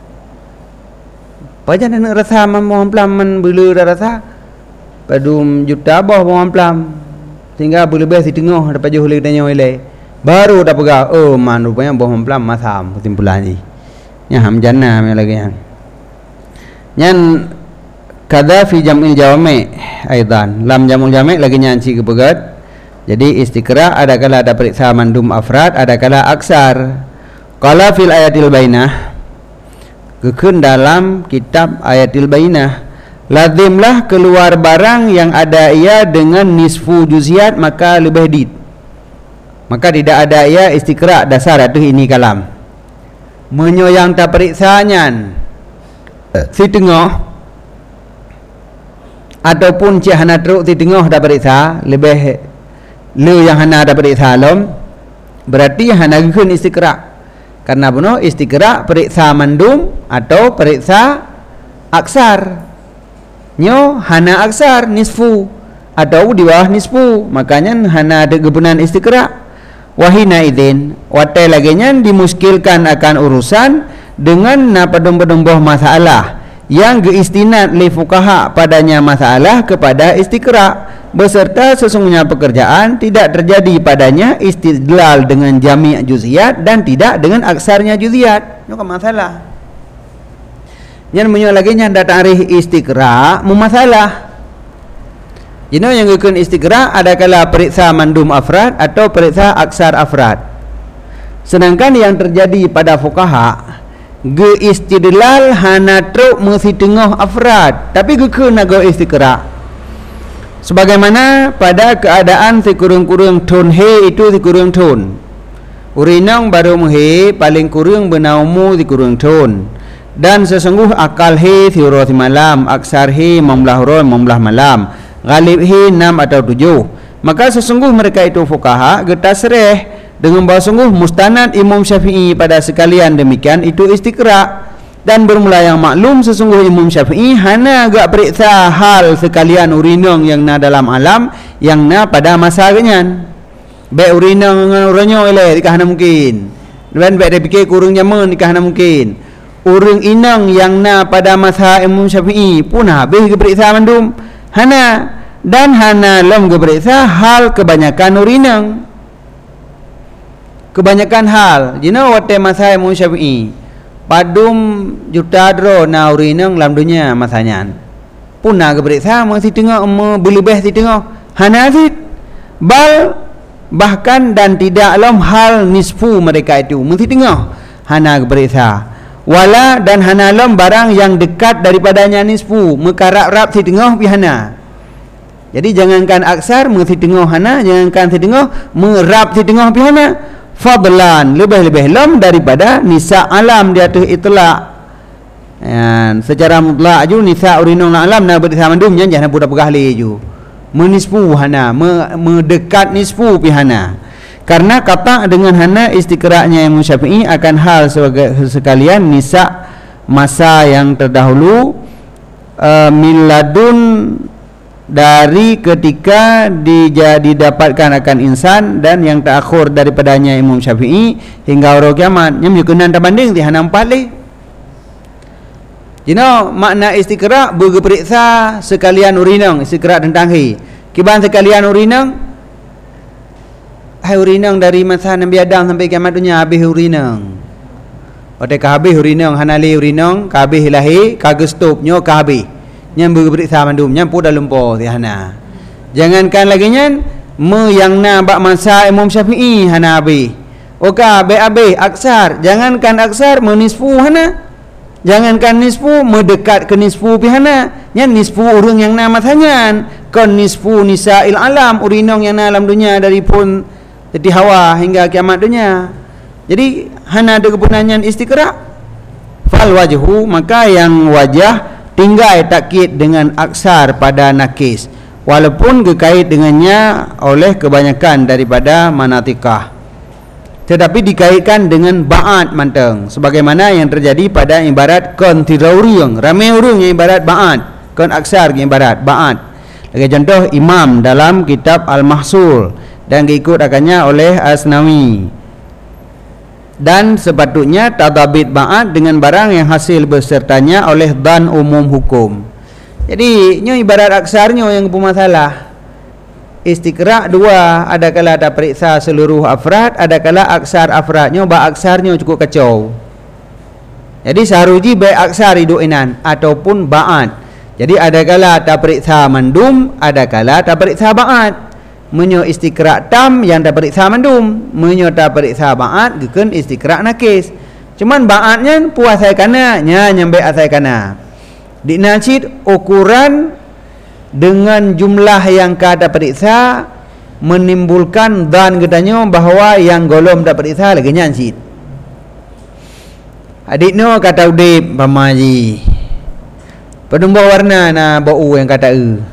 Pajan nak rasa bermamplam man bela tak rasa. Padum juta bah bermamplam sehingga boleh si tengah dapat jauh lagi tanya oleh baru tak pegah oh man rupanya bermamplam mazham kesimpulan ni. Nya ham jannah lagi yang. Nyan kada fi jam'il jawami' aidan lam jam'ul jami' lagi nyanci kepegat. Jadi istiqra' adakala ada periksa mandum afrad adakala aksar. Qala fil ayatil bainah kekun dalam kitab ayatil bainah lazimlah keluar barang yang ada ia dengan nisfu juz'iyat maka lebih dit. Maka tidak ada ia istiqra' dasar atau ini kalam. Menyoyang tak periksanya si tengah ataupun cik hana teruk si tengah dah periksa lebih lu yang hana dah periksa lom berarti hana guna istiqra' karena benar istiqra' periksa mandum atau periksa aksar nyo hana aksar nisfu atau di bawah nisfu makanya hana ada kebenaran istiqra' wahina idin watai laginya dimuskilkan akan urusan dengan napadum-padumbuh masalah yang geistinat li fuqaha padanya masalah kepada istiqra'. beserta sesungguhnya pekerjaan tidak terjadi padanya istidlal dengan jami' juz'iyat dan tidak dengan aksarnya juz'iyat. Itu kan masalah. Yang menyo lagi nya datang arih istiqra' memasalah. Yang ikut istiqra' ada kala periksa mandum afrad atau periksa aksar afrad. Sedangkan yang terjadi pada fuqaha ge istidlal hana truk mesti tengah afrad tapi ge kena go istiqra'. Sebagaimana pada keadaan sekurang-kurang ton he itu sekurang ton. Urinang baru he paling kurang benaumu sekurang ton. Dan sesungguh akal he thiuro malam, aksar he mamlah roh mamlah malam, ghalib he 6 atau 7. Maka sesungguh mereka itu fuqaha getasreh dengan bahawa sungguh mustanad Imam Syafi'i pada sekalian demikian itu istiqra'. Dan bermula yang maklum sesungguh Imam Syafi'i hana agak periksa hal sekalian urinong yang na dalam alam yang na pada masa genyan. Baik urinong dengan urinong eleh dikah na mungkin. Dan baik dia fikir kurang nyaman dikah na mungkin. Urang inang yang na pada masa Imam Syafi'i pun habis ke periksa mandum. Hana dan hana lam ke periksa hal kebanyakan urinong. Kebanyakan hal. You know what masa Imam Syafi'i? Padum juta dro na urinang lam dunia masanya. Punah ke periksa masih tengok berlebih si tengok. Hana asid. Bal bahkan dan tidak lam hal nisfu mereka itu. Masih tengok. Hana ke periksa. Wala dan hana lam barang yang dekat daripadanya nisfu. Mekarap-rap si tengok pihana. Jadi jangankan aksar masih tengok hana. Jangankan si tengok merap si tengok pihana. Fadlan lebih-lebih lam daripada nisa alam di atas itlaq. Secara mutlak ju nisa urinong alam na berisa mandum nya jangan budak pegah le ju. Menisfu hana, mendekat nisfu pihana. Karena kata dengan hana istiqra'nya Imam Syafi'i akan hal sebagai sekalian nisa masa yang terdahulu miladun dari ketika didapatkan akan insan dan yang terakhir daripadanya Imam Syafi'i hingga hari kiamat nya menunjukkan terbanding di hana 4 le. Makna istiqra' berperiksa sekalian urinang istiqra' tentang hi. Kiban sekalian urinang hai urinang dari masa Nabi Adam sampai kiamat dunia habis urinang. Ote ka habis urinang hana le urinang ka habis lahi ka gestop nyo ka habis. Yang berperiksa mandum yang pun dalam po hana. Jangankan lagi nyan yang na bak masa Imam Syafi'i hana abi. Oka be aksar, jangankan aksar menisfu hana. Jangankan nisfu mendekat ke nisfu pihana. Nyan nisfu urang yang na masanya. Kon nisfu nisa'il alam urinong yang na alam dunia dari pun seti hawa hingga kiamat dunia. Jadi hana ada kepunannya istiqra'. Fal wajhu maka yang wajah tinggal takkid dengan aksar pada nakis walaupun kekait dengannya oleh kebanyakan daripada manatikah, tetapi dikaitkan dengan ba'at manteng sebagaimana yang terjadi pada ibarat kon tirauriung ramai urung yang ibarat ba'at kon aksar yang ibarat ba'at. Lagi contoh Imam dalam kitab Al-Mahsul dan diikut akannya oleh Asnawi. Dan sepatutnya tadabit ba'at dengan barang yang hasil bersertanya oleh dan umum hukum. Jadi nyo ibarat aksarnya yang bermasalah. Istiqra' 2 ada kala ada periksa seluruh afrad, ada kala aksar afradnya ba aksarnya cukup kacau. Jadi saharuji baik aksar hidup inan ataupun ba'at. Jadi ada kala ada periksa mandum, ada kala ada periksa ba'at. Menyo istiqra' tam yang dah periksa mandum, menyo dah periksa ba'at geken istiqra' nakis. Cuman ba'atnya puasai kana nya nyambe asai kana. Di najid ukuran dengan jumlah yang kada periksa menimbulkan dan gedanya bahawa yang golom dah periksa lagi nyansid. Adik no kata udip pamaji. Penumbuh warna na bau yang kata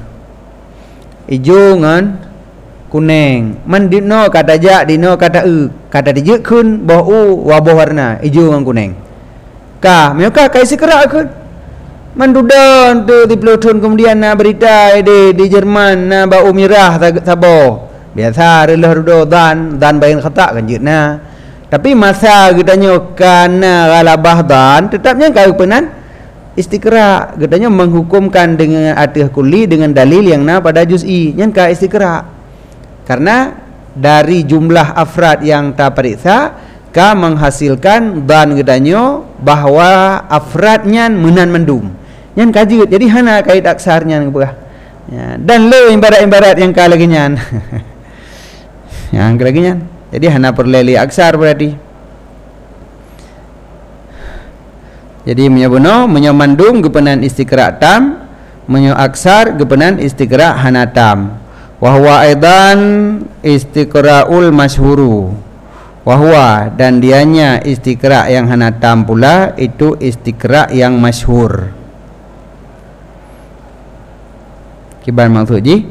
ijo ngan kuning man dino kata ja dino kata kata dia kun bau wabah warna hijau dengan kuning ka mereka kai sekerak kun man dudan tu di pelotun kemudian na berita di Jerman na bau merah sabo biasa relah rudo dan bayin kata kan jetna tapi masa kitanya kana galabah dan tetapnya kai penan istiqra katanya menghukumkan dengan atih kulli dengan dalil yang na pada juz'i nyen ka istiqra karena dari jumlah afrad yang ta periksa ka menghasilkan dan katanya bahwa afradnya menan mendum nyen kajut jadi hana kait aksarnya ngabah ya, dan le ibarat-ibarat yang ka lagi nyan yang lagi nyan jadi hana perleli aksar berarti. Jadi menyobono menyomandum gepenan istiqra tam, menyo aksar gepenan istiqra hanatam. Wa huwa aidan istiqraul masyhuru. Wa huwa dan dianya istiqra yang hanatam pula itu istiqra yang masyhur. Kiban maksud ji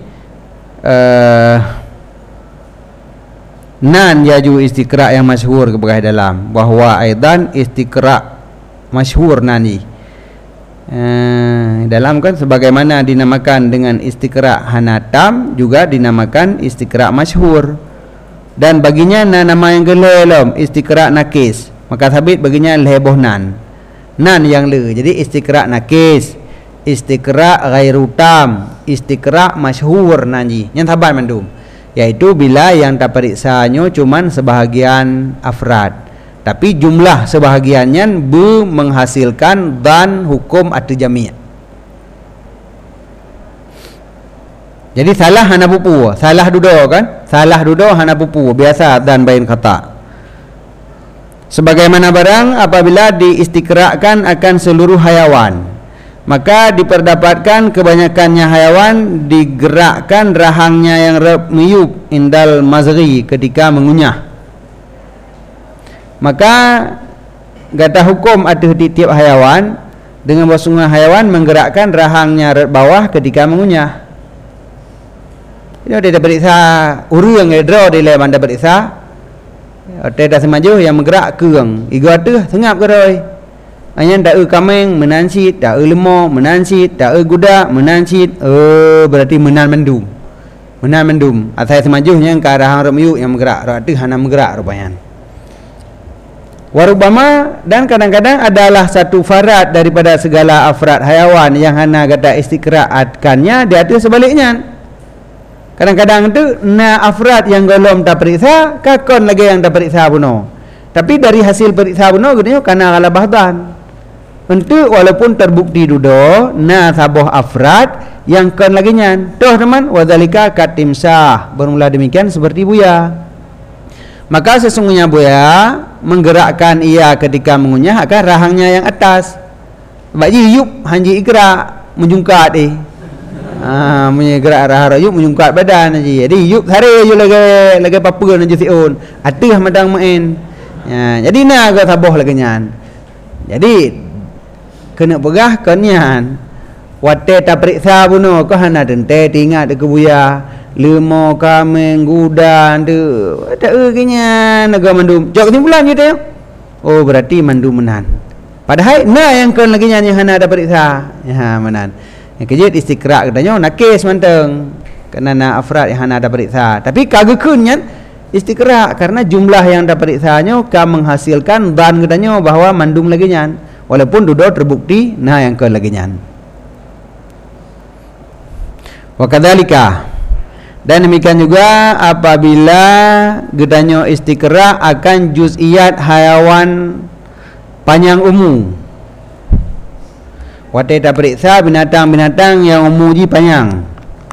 nan yaju istiqra yang masyhur kebelah dalam bahwa aidan istiqra masyhur nani dalam kan sebagaimana dinamakan dengan istiqra hanatam juga dinamakan istiqra masyhur dan baginya nama yang gelelom istiqra nakis maka sabit baginya leboh nan yang le jadi istiqra nakis istiqra ghairu tam istiqra masyhur nani yang taban mandum yaitu bila yang tak periksanya cuman sebahagian afrad tapi jumlah sebahagiannya menghasilkan dan hukum at-jami'. Jadi salah hana pupu salah dudo kan salah dudo hana pupu biasa dan bain kata sebagaimana barang apabila diistiqrakan akan seluruh hayawan maka diperdapatkan kebanyakannya hayawan digerakkan rahangnya yang meyub indal mazghi ketika mengunyah maka gata hukum ada di tiap hayawan dengan bahasa hayawan menggerakkan rahangnya bawah ketika mengunyah ini ada periksa uru yang edro di leman ada periksa ada semaju yang menggerak keung igu ada sengap keroi hanya dak kameng menansit, dak lemo menansit, dak guda menansit, berarti menan mendum. Menan mendum. Asal semajuhnya ke arah remiu yang bergerak, ratu hana bergerak rupanya. Warubama dan kadang-kadang adalah satu farat daripada segala afrad hayawan yang hana kata istiqraatkannya di atas sebaliknya. Kadang-kadang itu na afrad yang golom tak periksa, kakon lagi yang tak periksa puno. Tapi dari hasil periksa puno katanya kana kala bahdan. Untuk walaupun terbukti dudo na saboh afrad yang kon lagi nyan toh teman wadzalika katimsah bermula demikian seperti buaya maka sesungguhnya buaya menggerakkan ia ketika mengunyah akan rahangnya yang atas baji yuk hanji ikra menjungkat mengerak rahang yuk menjungkat badan aja jadi yuk hari yuk lagi papun aja siun atih madang main ya, jadi na agak saboh lagi nyan jadi kena pegah kenyan wate ta periksa buno ko hana dente tingat ke buya lemo kameng guda de ada kenya naga mandum jok timbulan je teh oh berarti mandum menan padahal na yang kan lagi nyan yang hana ada periksa ya menan yang kejit istiqra katanya nakis manteng kena na afrad yang hana ada periksa tapi kagekun nyan istiqra karena jumlah yang ada periksanya ka menghasilkan dan katanya bahwa mandum lagi nyan walaupun dudo terbukti nah yang ke lagi nyan wa kadzalika dan demikian juga apabila gedanyo istiqra akan juz'iyat hayawan panjang umum wate ta periksa binatang-binatang yang umuji panjang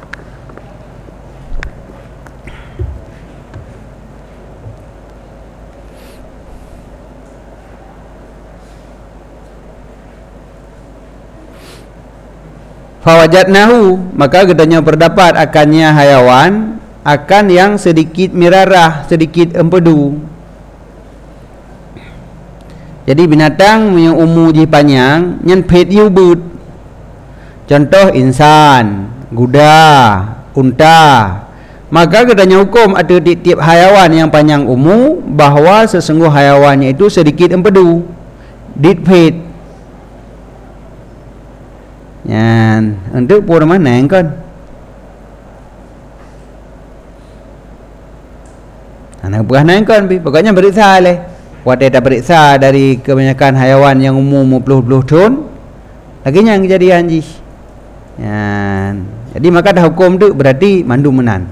fawajadnahu maka katanya terdapat akannya hayawan akan yang sedikit mirarah sedikit empedu jadi binatang yang umuji panjang nyen pet yubut contoh insan kuda unta maka katanya hukum ada di tiap hayawan yang panjang umum bahwa sesungguh hayawannya itu sedikit empedu dit pet yan untuk pura mana yang kan anak buah naik kan pokoknya periksa leh wate tak periksa dari kebanyakan hayawan yang umum 50 tahun Laginya kejadian ji. Jadi maka dah hukum tu berarti mandu menan.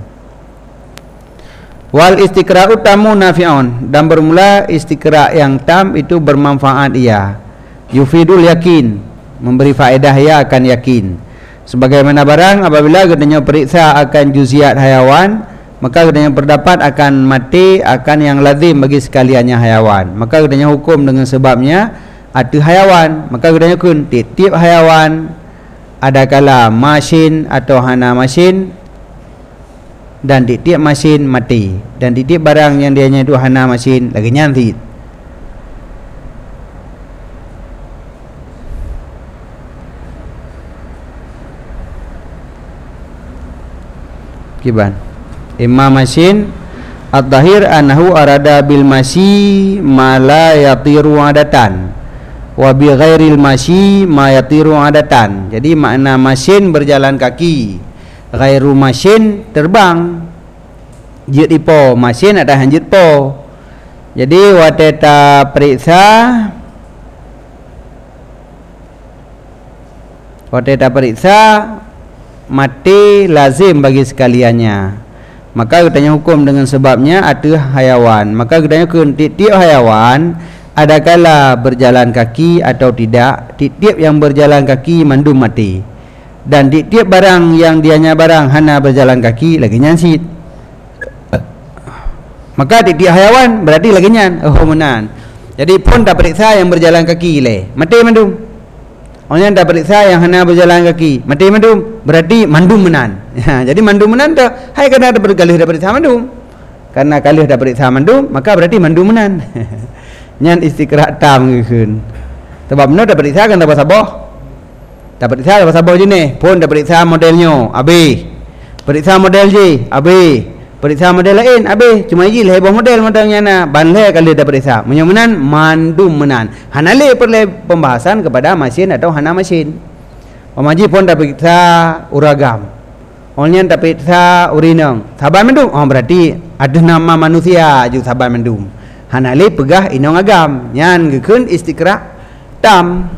Wal istiqra'u tamu nafi'un, dan bermula istiqra' yang tam itu bermanfaat ia. Yufidul yakin, memberi faedah ia akan yakin. Sebagaimana barang apabila katanya periksa akan juziat hayawan, maka katanya berdapat akan mati akan yang lazim bagi sekaliannya hayawan. Maka katanya hukum dengan sebabnya ada hayawan, maka katanya kun tiap hayawan ada kala masin atau hana masin, dan tiap masin mati, dan tiap barang yang dianya itu hana masin lagi nyantit. Kiban imam masin at-tahir annahu arada bil masi ma la yatiru adatan wa bi ghairil masi ma yatiru adatan. Jadi makna masin berjalan kaki, ghairu masin terbang. Jit ipo masin ada hanjit po. Jadi wateta periksa mati lazim bagi sekaliannya. Maka katanya hukum dengan sebabnya ada hayawan. Maka katanya tiap hayawan ada kala berjalan kaki atau tidak. Tiap yang berjalan kaki mandum mati, dan tiap barang yang dianya barang hana berjalan kaki lagi nyansit. Maka tiap hayawan berarti lagi nyan menan. Jadi pun dah periksa yang berjalan kaki le mati mandum. Orang dah periksa yang hana berjalan kaki mati mandum, berarti mandum menan. Jadi mandum menan dah hai kena ada bergalih dah periksa mandum. Karena kalih dah periksa mandum, maka berarti mandum menan. Nyan istiqra' tam ngekeun. Sebab benar dah periksa kan dah saboh. Dah periksa dah saboh je ni. Pun dah periksa modelnya habis. Periksa model je habis. Periksa model lain habis. Cuma je lah modelnya na. Banleh kali dah periksa. Menyan mandum menan. Hanale perlu pembahasan kepada mesin atau hana mesin. Pemaji pun dah periksa uragam. Onnya dah periksa urinang. Saban mendum. Oh berarti ada nama manusia juga saban mendum. Hanale pegah inong agam. Nyan gekeun istiqra' tam.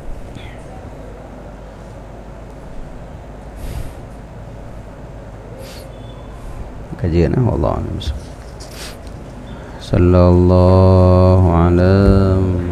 Kajian Allah. Sallallahu alaihi